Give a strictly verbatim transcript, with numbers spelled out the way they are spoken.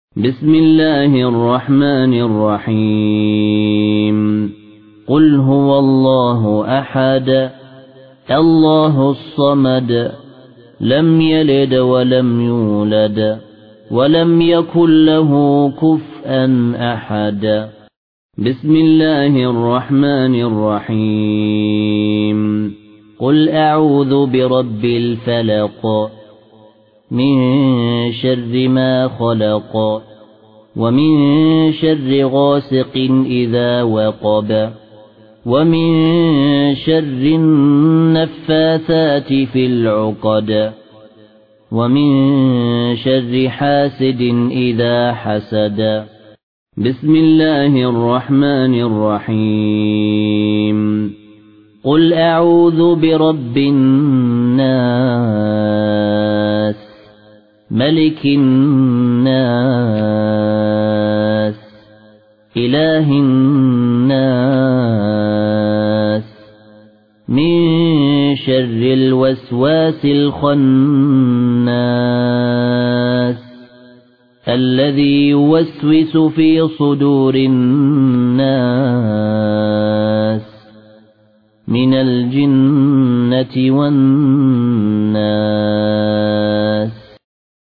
بسم الله الرحمن الرحيم قل هو الله أحد الله الصمد لم يلد ولم يولد ولم يكن له كفوا أحد بسم الله الرحمن الرحيم قل أعوذ برب الفلق من شر ما خلق ومن شر غاسق إذا وقب ومن شر النفاثات في العقد ومن شر حاسد إذا حسد بسم الله الرحمن الرحيم قل أعوذ برب الناس ملك الناس إله الناس من شر الوسواس الخناس الذي يوسوس في صدور الناس من الجنة والناس